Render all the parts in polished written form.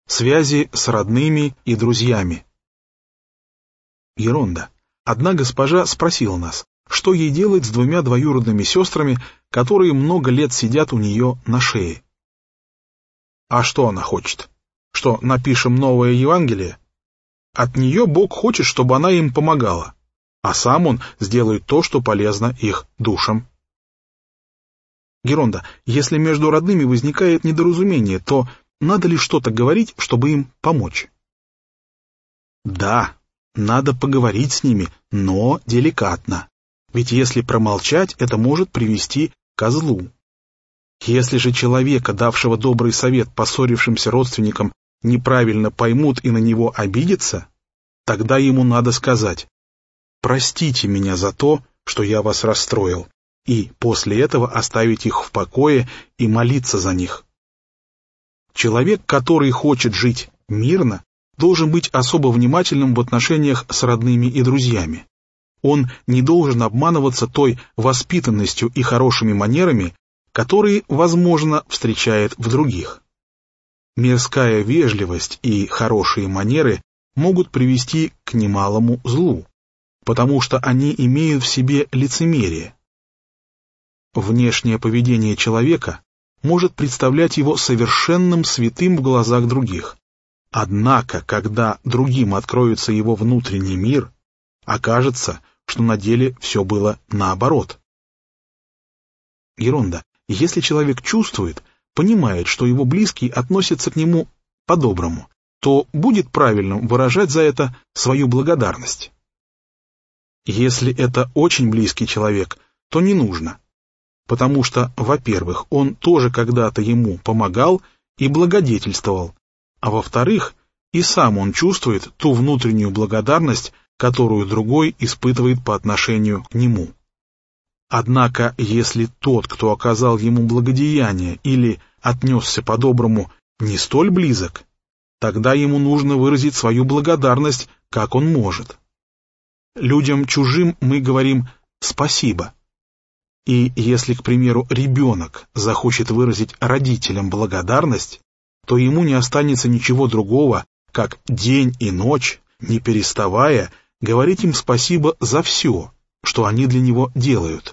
Связи с родными и друзьями. Ерунда. Одна госпожа спросила нас, что ей делать с двумя двоюродными сестрами, которые много лет сидят у нее на шее. А что она хочет? Что, напишем новое Евангелие? От нее Бог хочет, чтобы она им помогала, а сам Он сделает то, что полезно их душам. Ерунда. Если между родными возникает недоразумение, то надо ли что-то говорить, чтобы им помочь? Да, надо поговорить с ними, но деликатно. Ведь если промолчать, это может привести ко злу. Если же человека, давшего добрый совет поссорившимся родственникам, неправильно поймут и на него обидятся, тогда ему надо сказать: «Простите меня за то, что я вас расстроил», и после этого оставить их в покое и молиться за них. Человек, который хочет жить мирно, должен быть особо внимательным в отношениях с родными и друзьями. Он не должен обманываться той воспитанностью и хорошими манерами, которые, возможно, встречает в других. Мирская вежливость и хорошие манеры могут привести к немалому злу, потому что они имеют в себе лицемерие. Внешнее поведение человека может представлять его совершенным святым в глазах других. Однако, когда другим откроется его внутренний мир, окажется, что на деле все было наоборот. Ерунда. Если человек чувствует, понимает, что его близкий относится к нему по-доброму, то будет правильным выражать за это свою благодарность. Если это очень близкий человек, то не нужно. Потому что, во-первых, он тоже когда-то ему помогал и благодетельствовал, а во-вторых, и сам он чувствует ту внутреннюю благодарность, которую другой испытывает по отношению к нему. Однако, если тот, кто оказал ему благодеяние или отнесся по-доброму, не столь близок, тогда ему нужно выразить свою благодарность, как он может. Людям чужим мы говорим «спасибо». И если, к примеру, ребенок захочет выразить родителям благодарность, то ему не останется ничего другого, как день и ночь, не переставая, говорить им спасибо за все, что они для него делают.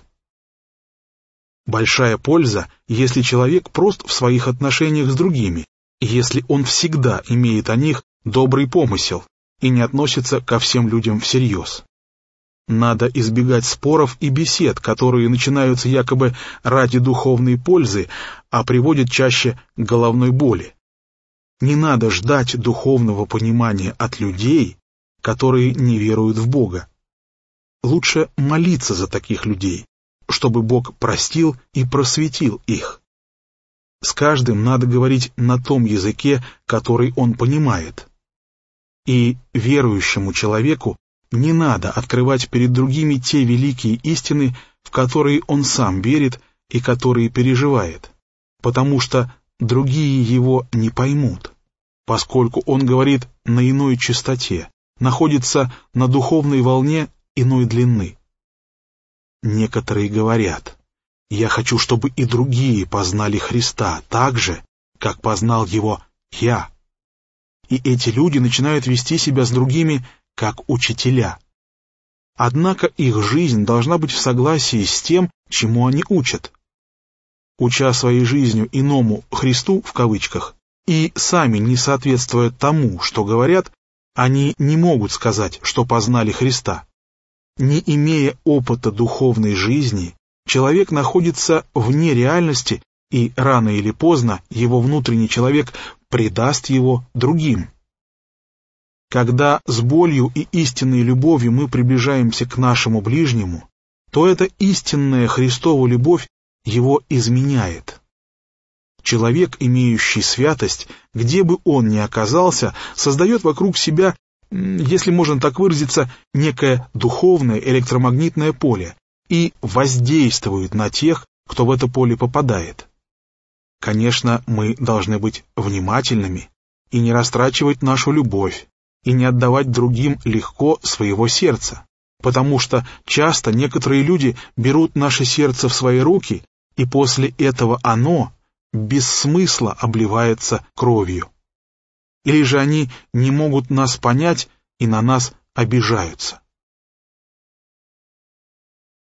Большая польза, если человек прост в своих отношениях с другими, если он всегда имеет о них добрый помысел и не относится ко всем людям всерьез. Надо избегать споров и бесед, которые начинаются якобы ради духовной пользы, а приводят чаще к головной боли. Не надо ждать духовного понимания от людей, которые не веруют в Бога. Лучше молиться за таких людей, чтобы Бог простил и просветил их. С каждым надо говорить на том языке, который он понимает. И верующему человеку не надо открывать перед другими те великие истины, в которые он сам верит и которые переживает, потому что другие его не поймут, поскольку он говорит на иной частоте, находится на духовной волне иной длины. Некоторые говорят: «Я хочу, чтобы и другие познали Христа так же, как познал Его я». И эти люди начинают вести себя с другими как учителя. Однако их жизнь должна быть в согласии с тем, чему они учат. Уча своей жизнью иному «Христу» в кавычках, и сами не соответствуя тому, что говорят, они не могут сказать, что познали Христа. Не имея опыта духовной жизни, человек находится вне реальности, и рано или поздно его внутренний человек предаст его другим. Когда с болью и истинной любовью мы приближаемся к нашему ближнему, то эта истинная Христова любовь его изменяет. Человек, имеющий святость, где бы он ни оказался, создает вокруг себя, если можно так выразиться, некое духовное электромагнитное поле и воздействует на тех, кто в это поле попадает. Конечно, мы должны быть внимательными и не растрачивать нашу любовь, и не отдавать другим легко своего сердца, потому что часто некоторые люди берут наше сердце в свои руки, и после этого оно без смысла обливается кровью. или же они не могут нас понять и на нас обижаются.